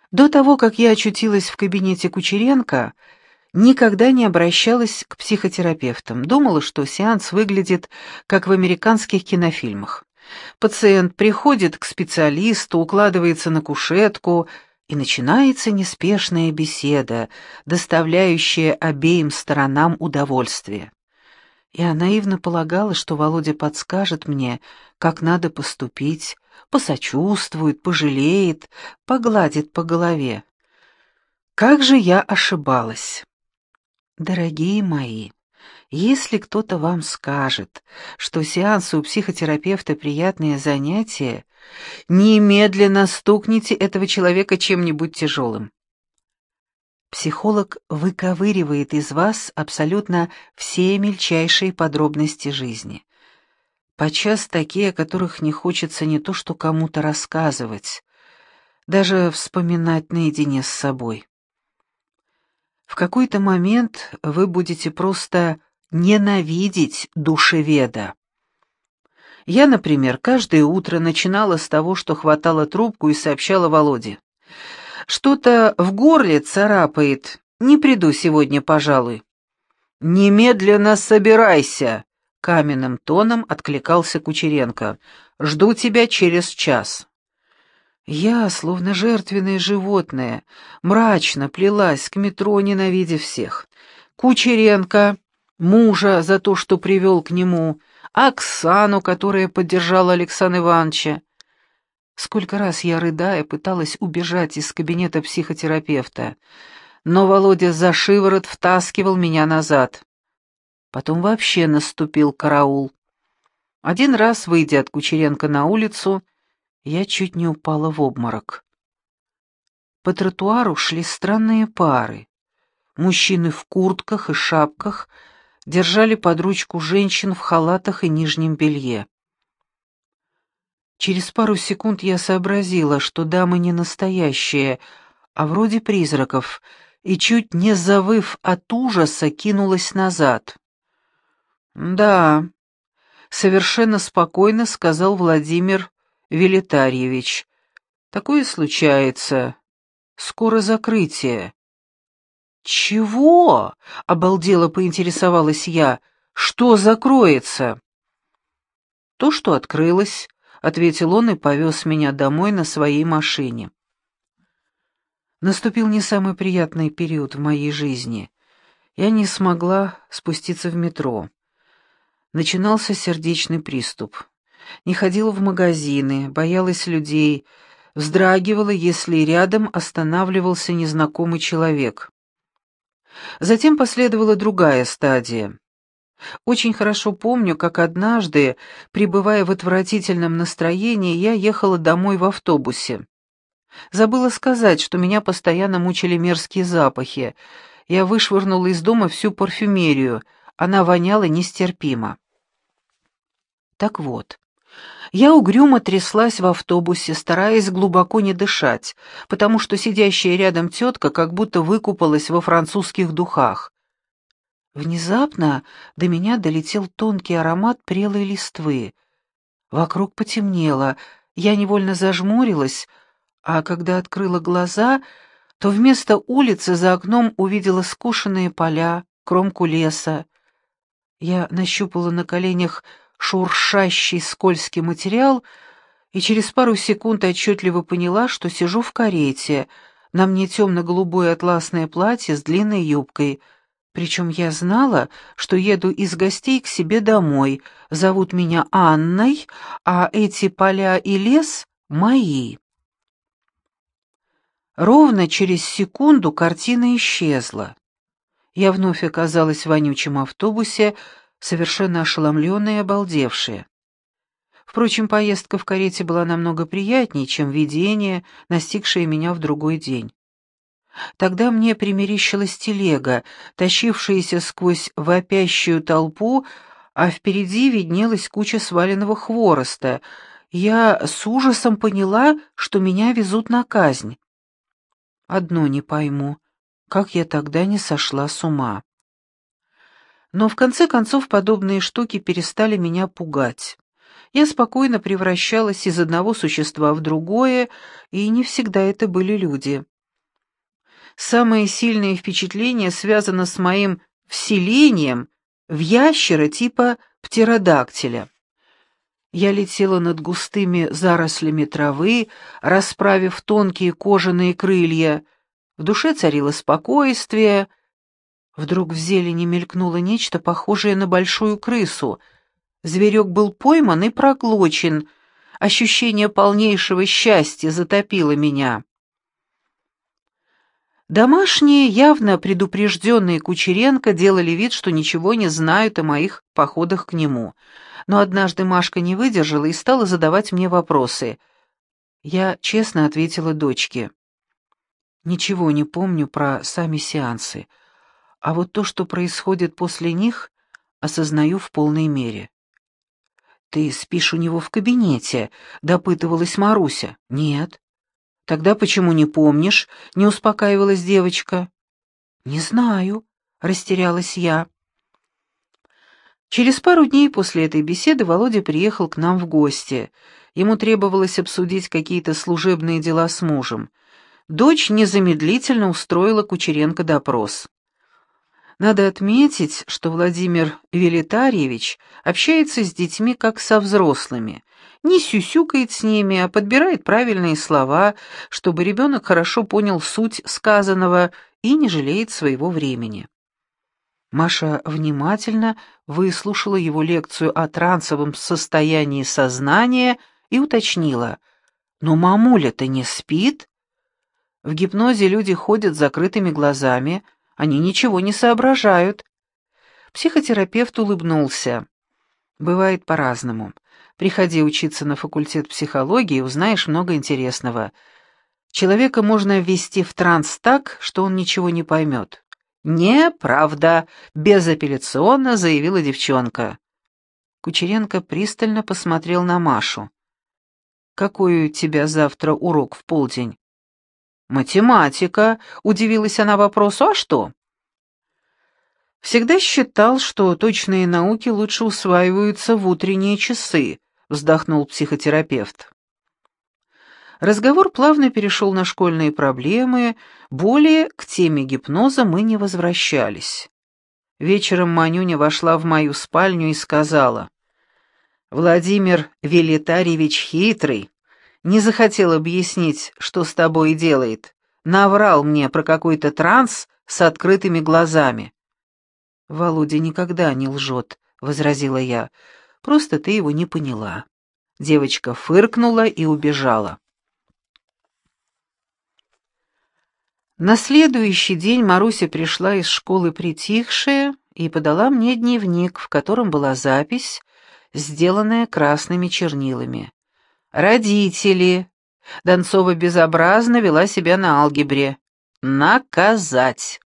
До того, как я очутилась в кабинете Кучеренко, никогда не обращалась к психотерапевтам. Думала, что сеанс выглядит, как в американских кинофильмах. Пациент приходит к специалисту, укладывается на кушетку, и начинается неспешная беседа, доставляющая обеим сторонам удовольствие. Я наивно полагала, что Володя подскажет мне, как надо поступить, посочувствует, пожалеет, погладит по голове. Как же я ошибалась! Дорогие мои, если кто-то вам скажет, что сеансы у психотерапевта приятное занятие, немедленно стукните этого человека чем-нибудь тяжелым. Психолог выковыривает из вас абсолютно все мельчайшие подробности жизни. Подчас такие, о которых не хочется не то что кому-то рассказывать, даже вспоминать наедине с собой. В какой-то момент вы будете просто ненавидеть душеведа. Я, например, каждое утро начинала с того, что хватала трубку и сообщала Володе. «Что-то в горле царапает, не приду сегодня, пожалуй». «Немедленно собирайся!» — каменным тоном откликался Кучеренко. «Жду тебя через час». Я, словно жертвенное животное, мрачно плелась к метро, ненавидя всех. Кучеренко, мужа за то, что привел к нему, Оксану, которая поддержала Александра Ивановича. Сколько раз я, рыдая, пыталась убежать из кабинета психотерапевта, но Володя за шиворот втаскивал меня назад. Потом вообще наступил караул. Один раз, выйдя от Кучеренко на улицу, я чуть не упала в обморок. По тротуару шли странные пары. Мужчины в куртках и шапках держали под ручку женщин в халатах и нижнем белье. Через пару секунд я сообразила, что дамы не настоящие, а вроде призраков, и чуть не завыв от ужаса, кинулась назад. «Да», — совершенно спокойно сказал Владимир Велитарьевич. «Такое случается. Скоро закрытие». «Чего?» — обалдело поинтересовалась я. «Что закроется?» «То, что открылось», — ответил он и повез меня домой на своей машине. Наступил не самый приятный период в моей жизни. Я не смогла спуститься в метро. Начинался сердечный приступ. Не ходила в магазины, боялась людей, вздрагивала, если рядом останавливался незнакомый человек. Затем последовала другая стадия. Очень хорошо помню, как однажды, пребывая в отвратительном настроении, я ехала домой в автобусе. Забыла сказать, что меня постоянно мучили мерзкие запахи. Я вышвырнула из дома всю парфюмерию, она воняла нестерпимо. Так вот, я угрюмо тряслась в автобусе, стараясь глубоко не дышать, потому что сидящая рядом тетка как будто выкупалась во французских духах. Внезапно до меня долетел тонкий аромат прелой листвы. Вокруг потемнело, я невольно зажмурилась, а когда открыла глаза, то вместо улицы за окном увидела скошенные поля, кромку леса. Я нащупала на коленях шуршащий скользкий материал и через пару секунд отчетливо поняла, что сижу в карете, на мне темно-голубое атласное платье с длинной юбкой. Причем я знала, что еду из гостей к себе домой, зовут меня Анной, а эти поля и лес мои. Ровно через секунду картина исчезла. Я вновь оказалась в вонючем автобусе, совершенно ошеломленная и обалдевшая. Впрочем, поездка в карете была намного приятнее, чем видение, настигшее меня в другой день. Тогда мне примерещилась телега, тащившаяся сквозь вопящую толпу, а впереди виднелась куча сваленного хвороста. Я с ужасом поняла, что меня везут на казнь. Одно не пойму, как я тогда не сошла с ума. Но в конце концов подобные штуки перестали меня пугать. Я спокойно превращалась из одного существа в другое, и не всегда это были люди. Самое сильное впечатление связано с моим вселением в ящера типа птеродактиля. Я летела над густыми зарослями травы, расправив тонкие кожаные крылья. В душе царило спокойствие. Вдруг в зелени мелькнуло нечто похожее на большую крысу. Зверек был пойман и проглочен. Ощущение полнейшего счастья затопило меня. Домашние, явно предупрежденные Кучеренко, делали вид, что ничего не знают о моих походах к нему. Но однажды Машка не выдержала и стала задавать мне вопросы. Я честно ответила дочке. Ничего не помню про сами сеансы, а вот то, что происходит после них, осознаю в полной мере. «Ты спишь у него в кабинете?» — допытывалась Маруся. «Нет». «Тогда почему не помнишь?» — не успокаивалась девочка. «Не знаю», — растерялась я. Через пару дней после этой беседы Володя приехал к нам в гости. Ему требовалось обсудить какие-то служебные дела с мужем. Дочь незамедлительно устроила Кучеренко допрос. Надо отметить, что Владимир Велитарьевич общается с детьми как со взрослыми. Не сюсюкает с ними, а подбирает правильные слова, чтобы ребенок хорошо понял суть сказанного и не жалеет своего времени. Маша внимательно выслушала его лекцию о трансовом состоянии сознания и уточнила: «Но мамуля-то не спит?» В гипнозе люди ходят с закрытыми глазами, они ничего не соображают. Психотерапевт улыбнулся. Бывает по-разному. Приходи учиться на факультет психологии, узнаешь много интересного. Человека можно ввести в транс так, что он ничего не поймет. «Неправда», — безапелляционно заявила девчонка. Кучеренко пристально посмотрел на Машу. «Какой у тебя завтра урок в полдень?» «Математика», — удивилась она вопросу, «а что?» «Всегда считал, что точные науки лучше усваиваются в утренние часы», — вздохнул психотерапевт. Разговор плавно перешел на школьные проблемы, более к теме гипноза мы не возвращались. Вечером Манюня вошла в мою спальню и сказала: «Владимир Велитарьевич хитрый, не захотел объяснить, что с тобой делает, наврал мне про какой-то транс с открытыми глазами». «Володя никогда не лжет», — возразила я, — «просто ты его не поняла». Девочка фыркнула и убежала. На следующий день Маруся пришла из школы притихшая и подала мне дневник, в котором была запись, сделанная красными чернилами. «Родители. Донцова безобразно вела себя на алгебре. Наказать».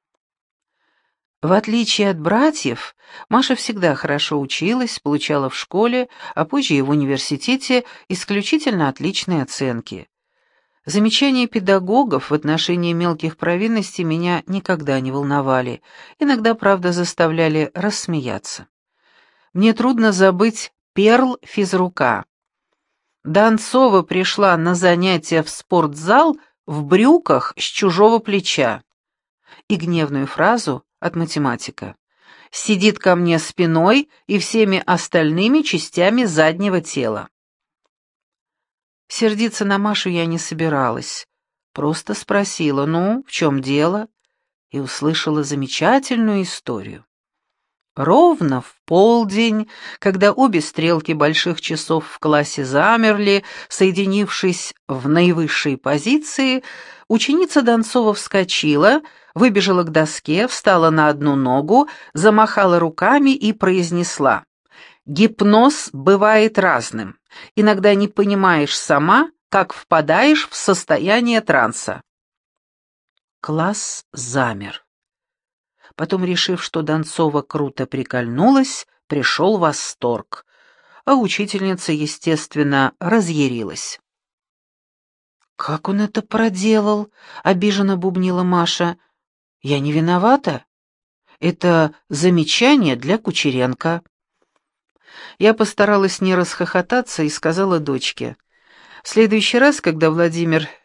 В отличие от братьев, Маша всегда хорошо училась, получала в школе, а позже и в университете исключительно отличные оценки. Замечания педагогов в отношении мелких провинностей меня никогда не волновали, иногда, правда, заставляли рассмеяться. Мне трудно забыть перл физрука. Донцова пришла на занятия в спортзал в брюках с чужого плеча. И гневную фразу от математика: «Сидит ко мне спиной и всеми остальными частями заднего тела». Сердиться на Машу я не собиралась, просто спросила: «Ну, в чем дело?» и услышала замечательную историю. Ровно в полдень, когда обе стрелки больших часов в классе замерли, соединившись в наивысшей позиции, ученица Донцова вскочила, выбежала к доске, встала на одну ногу, замахала руками и произнесла: «Гипноз бывает разным. Иногда не понимаешь сама, как впадаешь в состояние транса». Класс замер. Потом, решив, что Донцова круто прикольнулась, пришел восторг, а учительница, естественно, разъярилась. «Как он это проделал?» — обиженно бубнила Маша. «Я не виновата. Это замечание для Кучеренко». Я постаралась не расхохотаться и сказала дочке: «В следующий раз, когда Владимир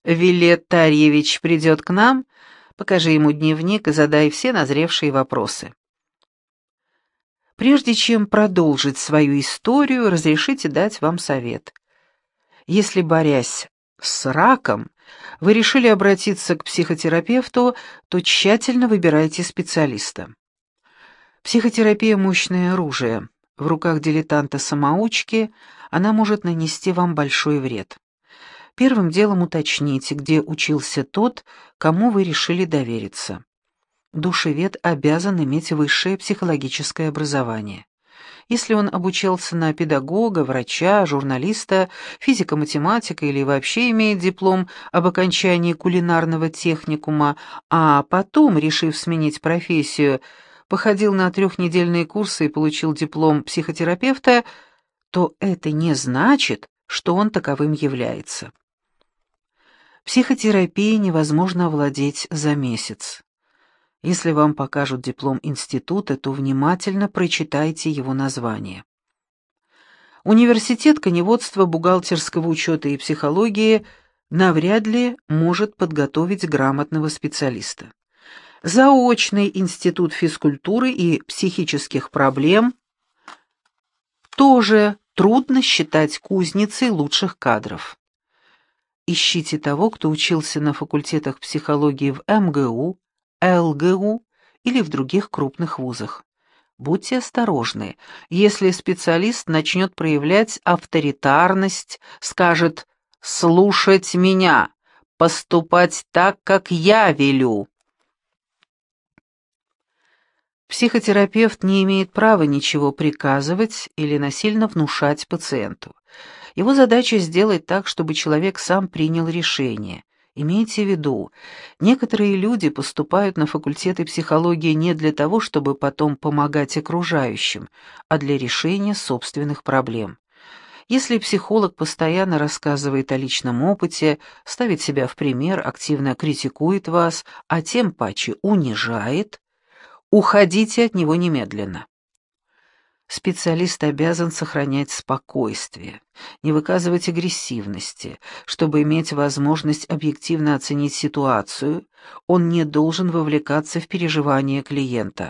Вилет Тарьевич придет к нам, покажи ему дневник и задай все назревшие вопросы. Прежде чем продолжить свою историю, разрешите дать вам совет. Если, борясь с раком, вы решили обратиться к психотерапевту, то тщательно выбирайте специалиста. Психотерапия – мощное оружие. В руках дилетанта-самоучки она может нанести вам большой вред. Первым делом уточните, где учился тот, кому вы решили довериться. Душевед обязан иметь высшее психологическое образование. Если он обучался на педагога, врача, журналиста, физико-математика или вообще имеет диплом об окончании кулинарного техникума, а потом, решив сменить профессию, походил на 3-недельные курсы и получил диплом психотерапевта, то это не значит, что он таковым является. Психотерапией невозможно овладеть за месяц. Если вам покажут диплом института, то внимательно прочитайте его название. Университет коневодства, бухгалтерского учета и психологии навряд ли может подготовить грамотного специалиста. Заочный институт физкультуры и психических проблем тоже трудно считать кузницей лучших кадров. Ищите того, кто учился на факультетах психологии в МГУ, ЛГУ или в других крупных вузах. Будьте осторожны, если специалист начнет проявлять авторитарность, скажет «слушать меня, поступать так, как я велю». Психотерапевт не имеет права ничего приказывать или насильно внушать пациенту. Его задача сделать так, чтобы человек сам принял решение. Имейте в виду, некоторые люди поступают на факультеты психологии не для того, чтобы потом помогать окружающим, а для решения собственных проблем. Если психолог постоянно рассказывает о личном опыте, ставит себя в пример, активно критикует вас, а тем паче унижает, уходите от него немедленно. Специалист обязан сохранять спокойствие, не выказывать агрессивности. Чтобы иметь возможность объективно оценить ситуацию, он не должен вовлекаться в переживания клиента.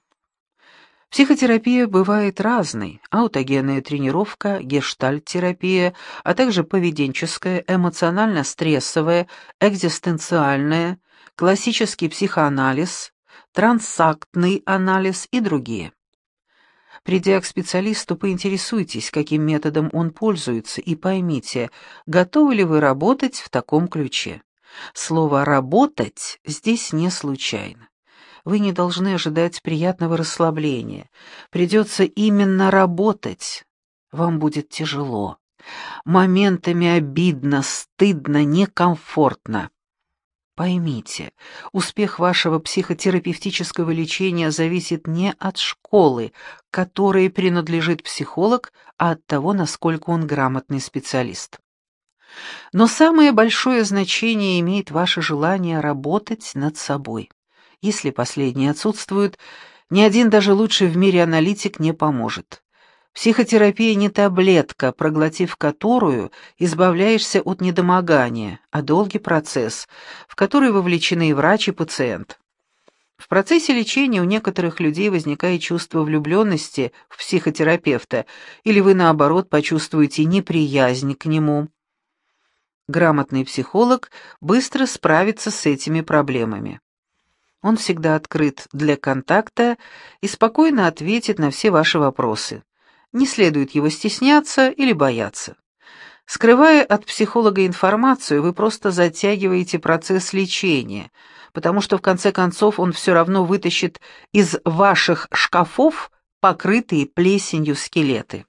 Психотерапия бывает разной: аутогенная тренировка, гештальт-терапия, а также поведенческая, эмоционально-стрессовая, экзистенциальная, классический психоанализ, трансактный анализ и другие. Придя к специалисту, поинтересуйтесь, каким методом он пользуется, и поймите, готовы ли вы работать в таком ключе. Слово «работать» здесь не случайно. Вы не должны ожидать приятного расслабления. Придется именно работать. Вам будет тяжело. Моментами обидно, стыдно, некомфортно. Поймите, успех вашего психотерапевтического лечения зависит не от школы, которой принадлежит психолог, а от того, насколько он грамотный специалист. Но самое большое значение имеет ваше желание работать над собой. Если последнее отсутствует, ни один даже лучший в мире аналитик не поможет. Психотерапия не таблетка, проглотив которую избавляешься от недомогания, а долгий процесс, в который вовлечены и врач, и пациент. В процессе лечения у некоторых людей возникает чувство влюбленности в психотерапевта, или вы, наоборот, почувствуете неприязнь к нему. Грамотный психолог быстро справится с этими проблемами. Он всегда открыт для контакта и спокойно ответит на все ваши вопросы. Не следует его стесняться или бояться. Скрывая от психолога информацию, вы просто затягиваете процесс лечения, потому что в конце концов он все равно вытащит из ваших шкафов покрытые плесенью скелеты.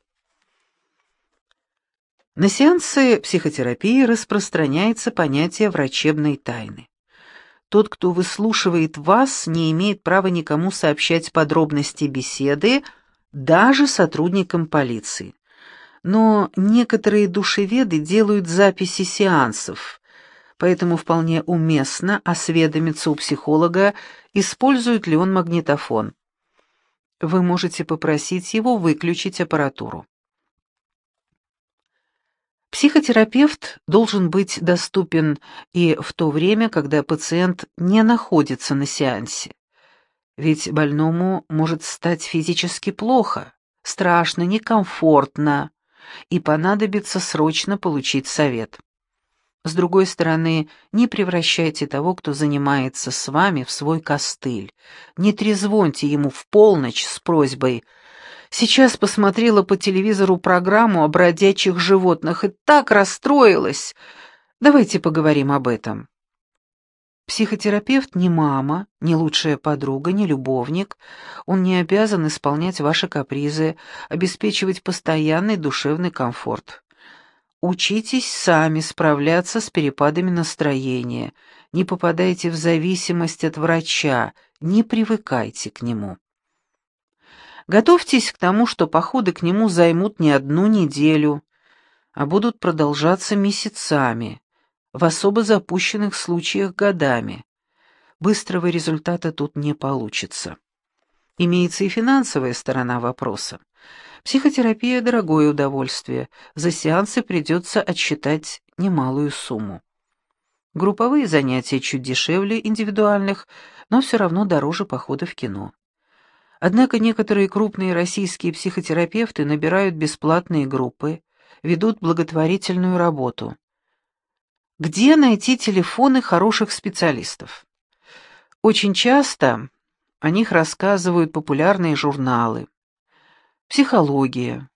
На сеансы психотерапии распространяется понятие врачебной тайны. Тот, кто выслушивает вас, не имеет права никому сообщать подробности беседы, даже сотрудникам полиции. Но некоторые душеведы делают записи сеансов, поэтому вполне уместно осведомиться у психолога, использует ли он магнитофон. Вы можете попросить его выключить аппаратуру. Психотерапевт должен быть доступен и в то время, когда пациент не находится на сеансе. Ведь больному может стать физически плохо, страшно, некомфортно, и понадобится срочно получить совет. С другой стороны, не превращайте того, кто занимается с вами, в свой костыль. Не трезвоньте ему в полночь с просьбой: «Сейчас посмотрела по телевизору программу о бродячих животных и так расстроилась. Давайте поговорим об этом». Психотерапевт не мама, не лучшая подруга, не любовник. Он не обязан исполнять ваши капризы, обеспечивать постоянный душевный комфорт. Учитесь сами справляться с перепадами настроения, не попадайте в зависимость от врача, не привыкайте к нему. Готовьтесь к тому, что походы к нему займут не одну неделю, а будут продолжаться месяцами, в особо запущенных случаях годами. Быстрого результата тут не получится. Имеется и финансовая сторона вопроса. Психотерапия – дорогое удовольствие, за сеансы придется отсчитать немалую сумму. Групповые занятия чуть дешевле индивидуальных, но все равно дороже похода в кино. Однако некоторые крупные российские психотерапевты набирают бесплатные группы, ведут благотворительную работу. Где найти телефоны хороших специалистов? Очень часто о них рассказывают популярные журналы. Психология.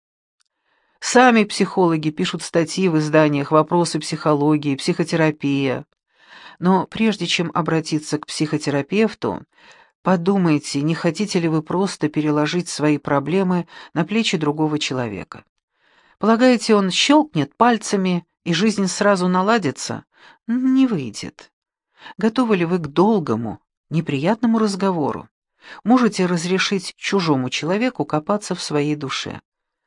Сами психологи пишут статьи в изданиях «Вопросы психологии», «Психотерапия». Но прежде чем обратиться к психотерапевту, подумайте, не хотите ли вы просто переложить свои проблемы на плечи другого человека. Полагаете, он щелкнет пальцами, и жизнь сразу наладится? Не выйдет. Готовы ли вы к долгому, неприятному разговору? Можете разрешить чужому человеку копаться в своей душе?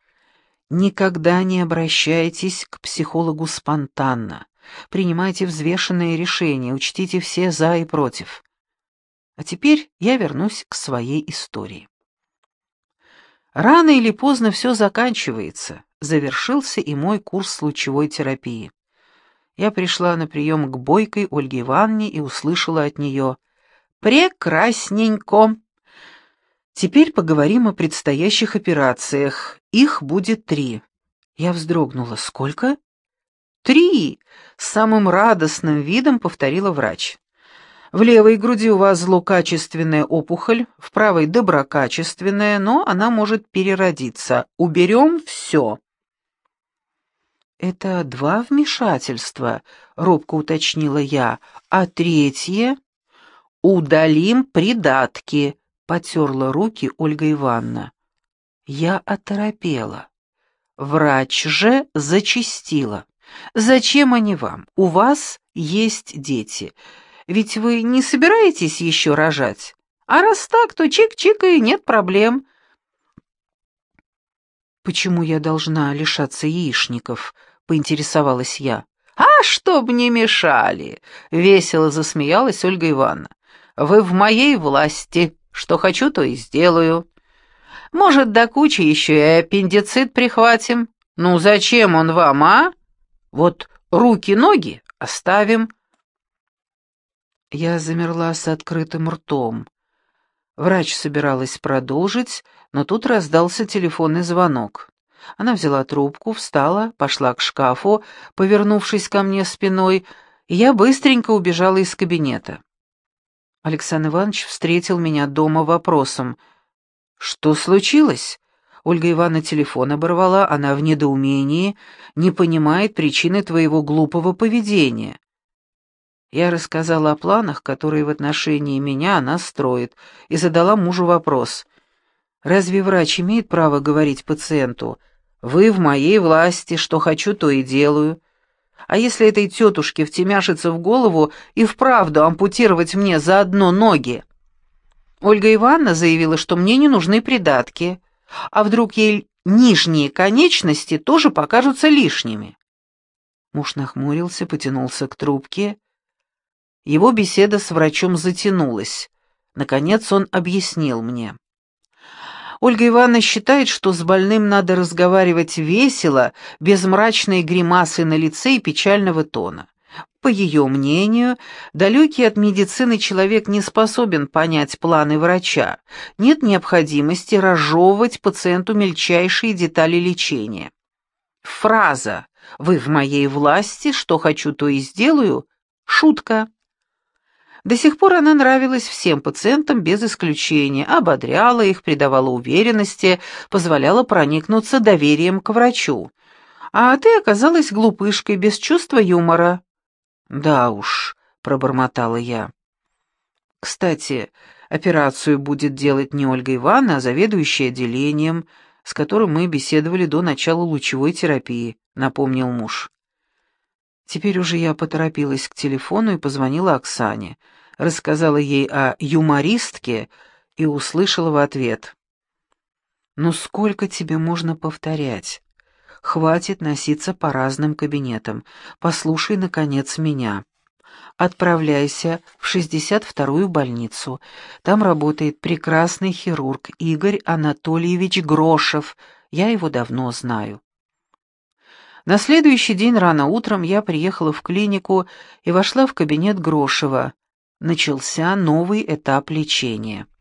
Никогда не обращайтесь к психологу спонтанно. Принимайте взвешенные решения, учтите все «за» и «против». А теперь я вернусь к своей истории. Рано или поздно все заканчивается. Завершился и мой курс лучевой терапии. Я пришла на прием к бойкой Ольге Ивановне и услышала от нее: «Прекрасненько! Теперь поговорим о предстоящих операциях. Их будет 3». Я вздрогнула. «Сколько?» «3!» — с самым радостным видом повторила врач. «В левой груди у вас злокачественная опухоль, в правой доброкачественная, но она может переродиться. Уберем все». «Это 2 вмешательства», — робко уточнила я, «а третье?» «Удалим придатки», — потерла руки Ольга Ивановна. Я оторопела. Врач же зачастила: «Зачем они вам? У вас есть дети. Ведь вы не собираетесь еще рожать? А раз так, то чик-чик и нет проблем». «Почему я должна лишаться яичников?» — поинтересовалась я. «А чтоб не мешали!» — весело засмеялась Ольга Ивановна. «Вы в моей власти. Что хочу, то и сделаю. Может, до кучи еще и аппендицит прихватим. Ну, зачем он вам, а? Вот руки-ноги оставим». Я замерла с открытым ртом. Врач собиралась продолжить, но тут раздался телефонный звонок. Она взяла трубку, встала, пошла к шкафу, повернувшись ко мне спиной, и я быстренько убежала из кабинета. Александр Иванович встретил меня дома вопросом: «Что случилось?» Ольга Ивановна телефон оборвала, она в недоумении, не понимает причины твоего глупого поведения. Я рассказала о планах, которые в отношении меня она строит, и задала мужу вопрос: «Разве врач имеет право говорить пациенту: вы в моей власти, что хочу, то и делаю? А если этой тетушке втемяшится в голову и вправду ампутировать мне заодно ноги?» Ольга Ивановна заявила, что мне не нужны придатки, а вдруг ей нижние конечности тоже покажутся лишними. Муж нахмурился, потянулся к трубке. Его беседа с врачом затянулась. Наконец он объяснил мне: Ольга Ивановна считает, что с больным надо разговаривать весело, без мрачной гримасы на лице и печального тона. По ее мнению, далекий от медицины человек не способен понять планы врача. Нет необходимости разжевывать пациенту мельчайшие детали лечения. Фраза «Вы в моей власти, что хочу, то и сделаю» — шутка. До сих пор она нравилась всем пациентам без исключения, ободряла их, придавала уверенности, позволяла проникнуться доверием к врачу. А ты оказалась глупышкой, без чувства юмора. «Да уж», — пробормотала я. «Кстати, операцию будет делать не Ольга Ивановна, а заведующая отделением, с которым мы беседовали до начала лучевой терапии», — напомнил муж. Теперь уже я поторопилась к телефону и позвонила Оксане, рассказала ей о юмористке и услышала в ответ: «Ну сколько тебе можно повторять? Хватит носиться по разным кабинетам. Послушай, наконец, меня. Отправляйся в 62-ю больницу. Там работает прекрасный хирург Игорь Анатольевич Грошев. Я его давно знаю». На следующий день рано утром я приехала в клинику и вошла в кабинет Грошева. Начался новый этап лечения.